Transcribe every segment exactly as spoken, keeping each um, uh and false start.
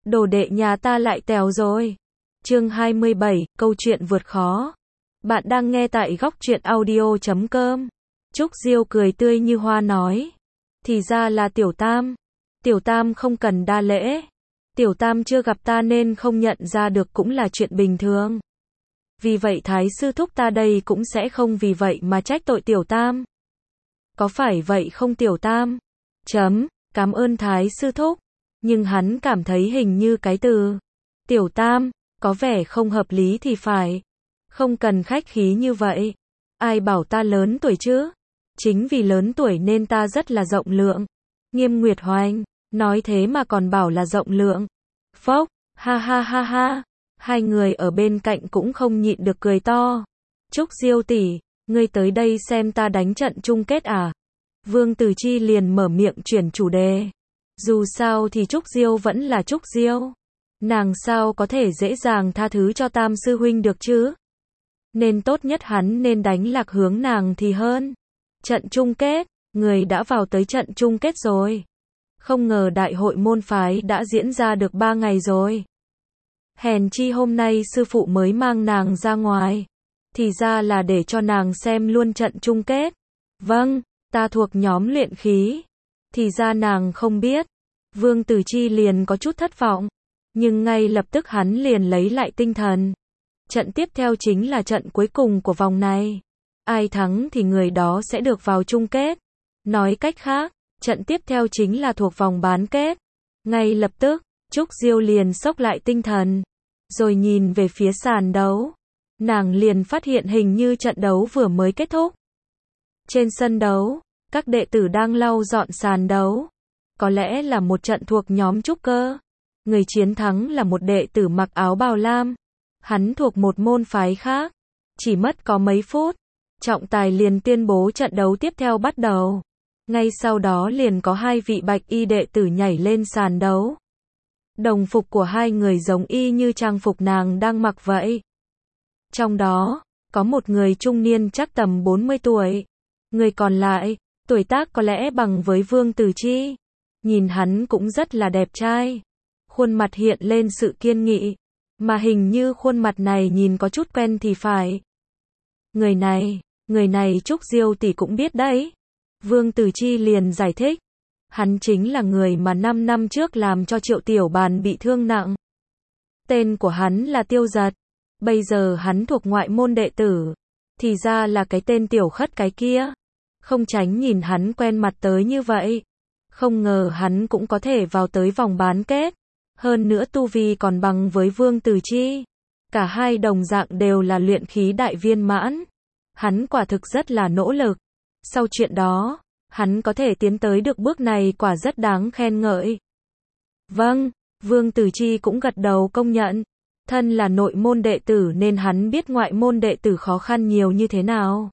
Đồ đệ nhà ta lại tèo rồi. Chương hai mươi bảy, câu chuyện vượt khó. Bạn đang nghe tại góc truyện audio chấm com. Trúc Diêu cười tươi như hoa nói. Thì ra là Tiểu Tam. Tiểu Tam không cần đa lễ. Tiểu Tam chưa gặp ta nên không nhận ra được cũng là chuyện bình thường. Vì vậy Thái sư thúc ta đây cũng sẽ không vì vậy mà trách tội Tiểu Tam. Có phải vậy không Tiểu Tam? Chấm, cảm ơn Thái sư thúc. Nhưng hắn cảm thấy hình như cái từ Tiểu Tam có vẻ không hợp lý thì phải. Không cần khách khí như vậy. Ai bảo ta lớn tuổi chứ? Chính vì lớn tuổi nên ta rất là rộng lượng. Nghiêm Nguyệt Hoành, nói thế mà còn bảo là rộng lượng. Phốc, ha ha ha ha. Hai người ở bên cạnh cũng không nhịn được cười to. Trúc Diêu tỷ, ngươi tới đây xem ta đánh trận chung kết à? Vương Tử Chi liền mở miệng chuyển chủ đề. Dù sao thì Trúc Diêu vẫn là Trúc Diêu. Nàng sao có thể dễ dàng tha thứ cho Tam sư huynh được chứ? Nên tốt nhất hắn nên đánh lạc hướng nàng thì hơn. Trận chung kết, người đã vào tới trận chung kết rồi. Không ngờ đại hội môn phái đã diễn ra được ba ngày rồi. Hèn chi hôm nay sư phụ mới mang nàng ra ngoài. Thì ra là để cho nàng xem luôn trận chung kết. Vâng, ta thuộc nhóm luyện khí. Thì ra nàng không biết. Vương Tử Chi liền có chút thất vọng. Nhưng ngay lập tức hắn liền lấy lại tinh thần. Trận tiếp theo chính là trận cuối cùng của vòng này. Ai thắng thì người đó sẽ được vào chung kết. Nói cách khác, trận tiếp theo chính là thuộc vòng bán kết. Ngay lập tức, Trúc Diêu liền xốc lại tinh thần. Rồi nhìn về phía sàn đấu. Nàng liền phát hiện hình như trận đấu vừa mới kết thúc. Trên sân đấu, các đệ tử đang lau dọn sàn đấu. Có lẽ là một trận thuộc nhóm trúc cơ. Người chiến thắng là một đệ tử mặc áo bào lam. Hắn thuộc một môn phái khác. Chỉ mất có mấy phút, trọng tài liền tuyên bố trận đấu tiếp theo bắt đầu. Ngay sau đó liền có hai vị bạch y đệ tử nhảy lên sàn đấu. Đồng phục của hai người giống y như trang phục nàng đang mặc vậy. Trong đó, có một người trung niên chắc tầm bốn mươi tuổi. Người còn lại, tuổi tác có lẽ bằng với Vương Tử Chi. Nhìn hắn cũng rất là đẹp trai. Khuôn mặt hiện lên sự kiên nghị. Mà hình như khuôn mặt này nhìn có chút quen thì phải. Người này, người này Trúc Diêu tỷ cũng biết đấy. Vương Tử Chi liền giải thích. Hắn chính là người mà năm năm trước làm cho Triệu Tiểu Bàn bị thương nặng. Tên của hắn là Tiêu Giật. Bây giờ hắn thuộc ngoại môn đệ tử. Thì ra là cái tên tiểu khất cái kia. Không tránh nhìn hắn quen mặt tới như vậy. Không ngờ hắn cũng có thể vào tới vòng bán kết. Hơn nữa tu vi còn bằng với Vương Tử Chi. Cả hai đồng dạng đều là luyện khí đại viên mãn. Hắn quả thực rất là nỗ lực. Sau chuyện đó, hắn có thể tiến tới được bước này quả rất đáng khen ngợi. Vâng, Vương Tử Chi cũng gật đầu công nhận. Thân là nội môn đệ tử nên hắn biết ngoại môn đệ tử khó khăn nhiều như thế nào.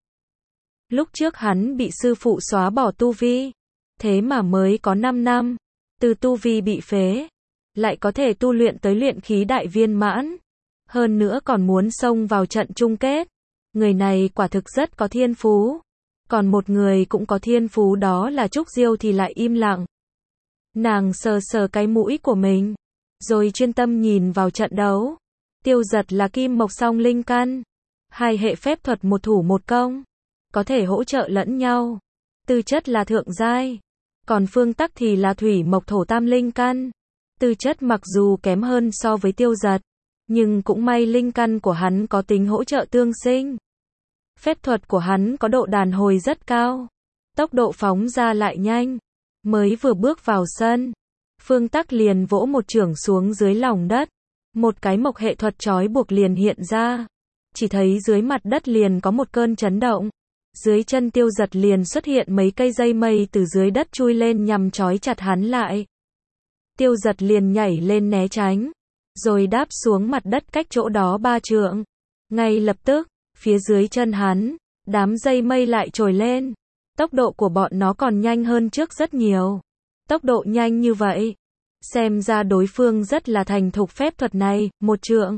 Lúc trước hắn bị sư phụ xóa bỏ tu vi. Thế mà mới có năm năm. Từ tu vi bị phế. Lại có thể tu luyện tới luyện khí đại viên mãn. Hơn nữa còn muốn xông vào trận chung kết. Người này quả thực rất có thiên phú. Còn một người cũng có thiên phú đó là Trúc Diêu thì lại im lặng. Nàng sờ sờ cái mũi của mình. Rồi chuyên tâm nhìn vào trận đấu. Tiêu Giật là kim mộc song linh căn. Hai hệ phép thuật một thủ một công. Có thể hỗ trợ lẫn nhau. Tư chất là thượng giai. Còn Phương Tắc thì là thủy mộc thổ tam linh căn. Tư chất mặc dù kém hơn so với Tiêu Giật. Nhưng cũng may linh căn của hắn có tính hỗ trợ tương sinh. Phép thuật của hắn có độ đàn hồi rất cao. Tốc độ phóng ra lại nhanh. Mới vừa bước vào sân. Phương Tắc liền vỗ một chưởng xuống dưới lòng đất. Một cái mộc hệ thuật trói buộc liền hiện ra. Chỉ thấy dưới mặt đất liền có một cơn chấn động. Dưới chân Tiêu Giật liền xuất hiện mấy cây dây mây từ dưới đất chui lên nhằm trói chặt hắn lại. Tiêu Giật liền nhảy lên né tránh. Rồi đáp xuống mặt đất cách chỗ đó ba trượng. Ngay lập tức, phía dưới chân hắn, đám dây mây lại trồi lên. Tốc độ của bọn nó còn nhanh hơn trước rất nhiều. Tốc độ nhanh như vậy. Xem ra đối phương rất là thành thục phép thuật này, một trượng.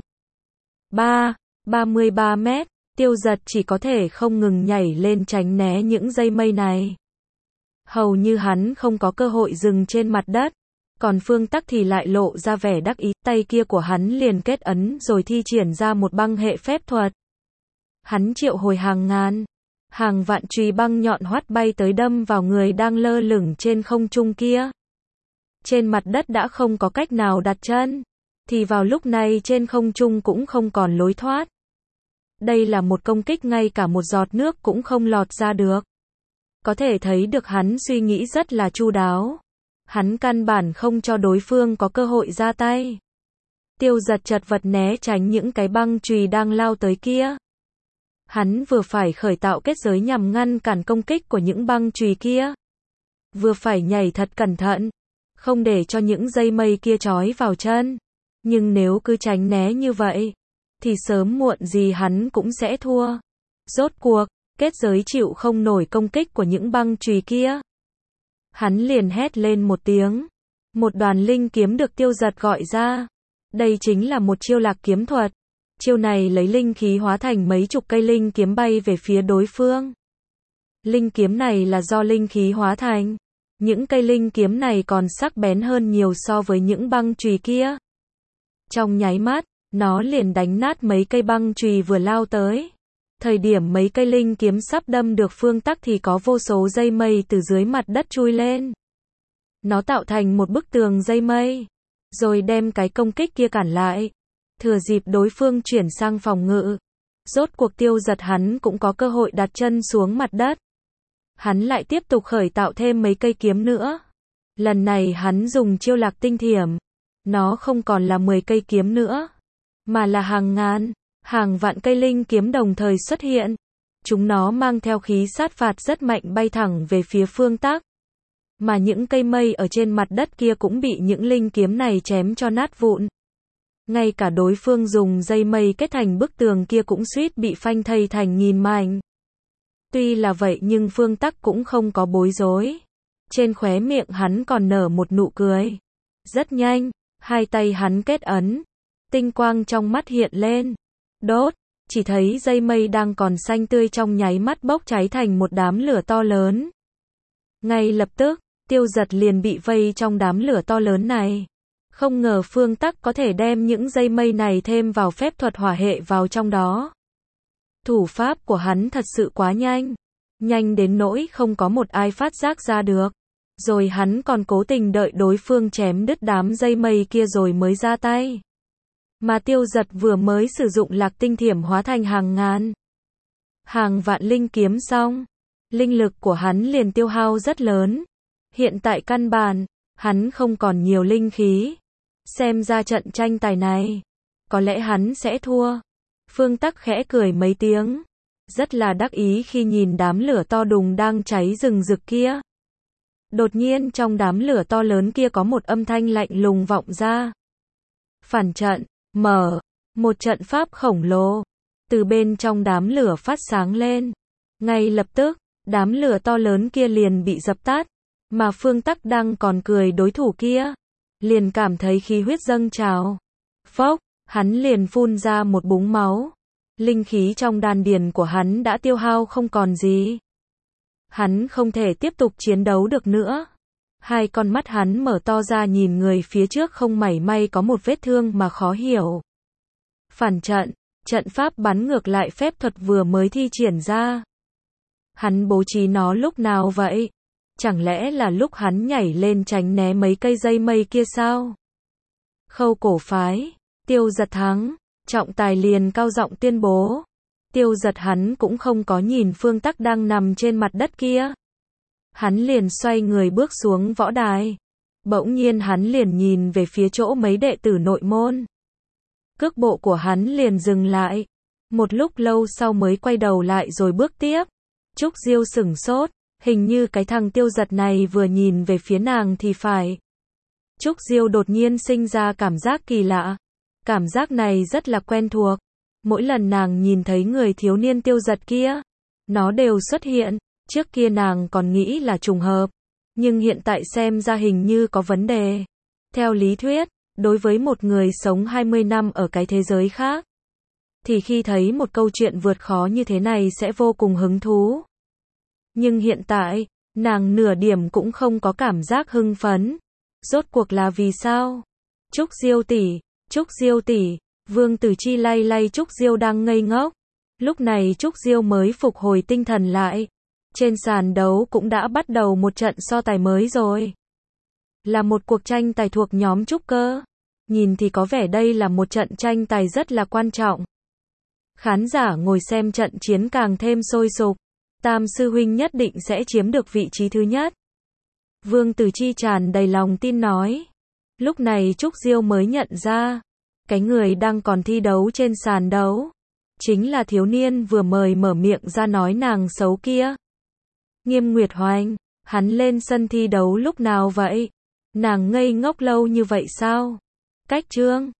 Ba, ba mươi ba mét, Tiêu Giật chỉ có thể không ngừng nhảy lên tránh né những dây mây này. Hầu như hắn không có cơ hội dừng trên mặt đất. Còn Phương Tắc thì lại lộ ra vẻ đắc ý, tay kia của hắn liền kết ấn rồi thi triển ra một băng hệ phép thuật. Hắn triệu hồi hàng ngàn, hàng vạn chùy băng nhọn hoắt bay tới đâm vào người đang lơ lửng trên không trung kia. Trên mặt đất đã không có cách nào đặt chân, thì vào lúc này trên không trung cũng không còn lối thoát. Đây là một công kích ngay cả một giọt nước cũng không lọt ra được. Có thể thấy được hắn suy nghĩ rất là chu đáo. Hắn căn bản không cho đối phương có cơ hội ra tay. Tiêu Giật chật vật né tránh những cái băng chùy đang lao tới kia. Hắn vừa phải khởi tạo kết giới nhằm ngăn cản công kích của những băng chùy kia, vừa phải nhảy thật cẩn thận, không để cho những dây mây kia trói vào chân. Nhưng nếu cứ tránh né như vậy, thì sớm muộn gì hắn cũng sẽ thua. Rốt cuộc, kết giới chịu không nổi công kích của những băng chùy kia. Hắn liền hét lên một tiếng. Một đoàn linh kiếm được Tiêu Giật gọi ra. Đây chính là một chiêu lạc kiếm thuật. Chiêu này lấy linh khí hóa thành mấy chục cây linh kiếm bay về phía đối phương. Linh kiếm này là do linh khí hóa thành. Những cây linh kiếm này còn sắc bén hơn nhiều so với những băng chùy kia. Trong nháy mắt, nó liền đánh nát mấy cây băng chùy vừa lao tới. Thời điểm mấy cây linh kiếm sắp đâm được Phương Tắc thì có vô số dây mây từ dưới mặt đất chui lên. Nó tạo thành một bức tường dây mây, rồi đem cái công kích kia cản lại. Thừa dịp đối phương chuyển sang phòng ngự, rốt cuộc Tiêu Giật hắn cũng có cơ hội đặt chân xuống mặt đất. Hắn lại tiếp tục khởi tạo thêm mấy cây kiếm nữa. Lần này hắn dùng chiêu lạc tinh thiểm. Nó không còn là mười cây kiếm nữa, mà là hàng ngàn, hàng vạn cây linh kiếm đồng thời xuất hiện. Chúng nó mang theo khí sát phạt rất mạnh bay thẳng về phía Phương Tắc. Mà những cây mây ở trên mặt đất kia cũng bị những linh kiếm này chém cho nát vụn. Ngay cả đối phương dùng dây mây kết thành bức tường kia cũng suýt bị phanh thây thành nghìn mảnh. Tuy là vậy nhưng Phương Tắc cũng không có bối rối. Trên khóe miệng hắn còn nở một nụ cười. Rất nhanh, hai tay hắn kết ấn. Tinh quang trong mắt hiện lên. Đốt, chỉ thấy dây mây đang còn xanh tươi trong nháy mắt bốc cháy thành một đám lửa to lớn. Ngay lập tức, Tiêu Giật liền bị vây trong đám lửa to lớn này. Không ngờ Phương Tắc có thể đem những dây mây này thêm vào phép thuật hỏa hệ vào trong đó. Thủ pháp của hắn thật sự quá nhanh. Nhanh đến nỗi không có một ai phát giác ra được. Rồi hắn còn cố tình đợi đối phương chém đứt đám dây mây kia rồi mới ra tay. Mà Tiêu Giật vừa mới sử dụng lạc tinh thiểm hóa thành hàng ngàn, hàng vạn linh kiếm xong. Linh lực của hắn liền tiêu hao rất lớn. Hiện tại căn bản, hắn không còn nhiều linh khí. Xem ra trận tranh tài này, có lẽ hắn sẽ thua. Phương Tắc khẽ cười mấy tiếng. Rất là đắc ý khi nhìn đám lửa to đùng đang cháy rừng rực kia. Đột nhiên trong đám lửa to lớn kia có một âm thanh lạnh lùng vọng ra. Phản trận, mở. Một trận pháp khổng lồ từ bên trong đám lửa phát sáng lên. Ngay lập tức, đám lửa to lớn kia liền bị dập tắt. Mà Phương Tắc đang còn cười đối thủ kia, liền cảm thấy khí huyết dâng trào. Phốc, hắn liền phun ra một búng máu. Linh khí trong đan điền của hắn đã tiêu hao không còn gì. Hắn không thể tiếp tục chiến đấu được nữa. Hai con mắt hắn mở to ra nhìn người phía trước không mảy may có một vết thương mà khó hiểu. Phản trận, trận pháp bắn ngược lại phép thuật vừa mới thi triển ra. Hắn bố trí nó lúc nào vậy? Chẳng lẽ là lúc hắn nhảy lên tránh né mấy cây dây mây kia sao? Khâu cổ phái, Tiêu Giật thắng. Trọng tài liền cao giọng tuyên bố. Tiêu Giật hắn cũng không có nhìn Phương Tắc đang nằm trên mặt đất kia. Hắn liền xoay người bước xuống võ đài. Bỗng nhiên hắn liền nhìn về phía chỗ mấy đệ tử nội môn. Cước bộ của hắn liền dừng lại. Một lúc lâu sau mới quay đầu lại rồi bước tiếp. Trúc Diêu sửng sốt. Hình như cái thằng Tiêu Giật này vừa nhìn về phía nàng thì phải. Trúc Diêu đột nhiên sinh ra cảm giác kỳ lạ. Cảm giác này rất là quen thuộc. Mỗi lần nàng nhìn thấy người thiếu niên Tiêu Giật kia, nó đều xuất hiện. Trước kia nàng còn nghĩ là trùng hợp, nhưng hiện tại xem ra hình như có vấn đề. Theo lý thuyết, đối với một người sống hai mươi năm ở cái thế giới khác, thì khi thấy một câu chuyện vượt khó như thế này sẽ vô cùng hứng thú. Nhưng hiện tại, nàng nửa điểm cũng không có cảm giác hưng phấn. Rốt cuộc là vì sao? Trúc Diêu tỷ, Trúc Diêu tỷ, Vương Tử Chi lay lay Trúc Diêu đang ngây ngốc. Lúc này Trúc Diêu mới phục hồi tinh thần lại. Trên sàn đấu cũng đã bắt đầu một trận so tài mới rồi. Là một cuộc tranh tài thuộc nhóm trúc cơ. Nhìn thì có vẻ đây là một trận tranh tài rất là quan trọng. Khán giả ngồi xem trận chiến càng thêm sôi sục. Tam sư huynh nhất định sẽ chiếm được vị trí thứ nhất. Vương Tử Chi tràn đầy lòng tin nói. Lúc này Trúc Diêu mới nhận ra, cái người đang còn thi đấu trên sàn đấu chính là thiếu niên vừa mời mở miệng ra nói nàng xấu kia. Nghiêm Nguyệt Hoành, hắn lên sân thi đấu lúc nào vậy? Nàng ngây ngốc lâu như vậy sao? Cách Trương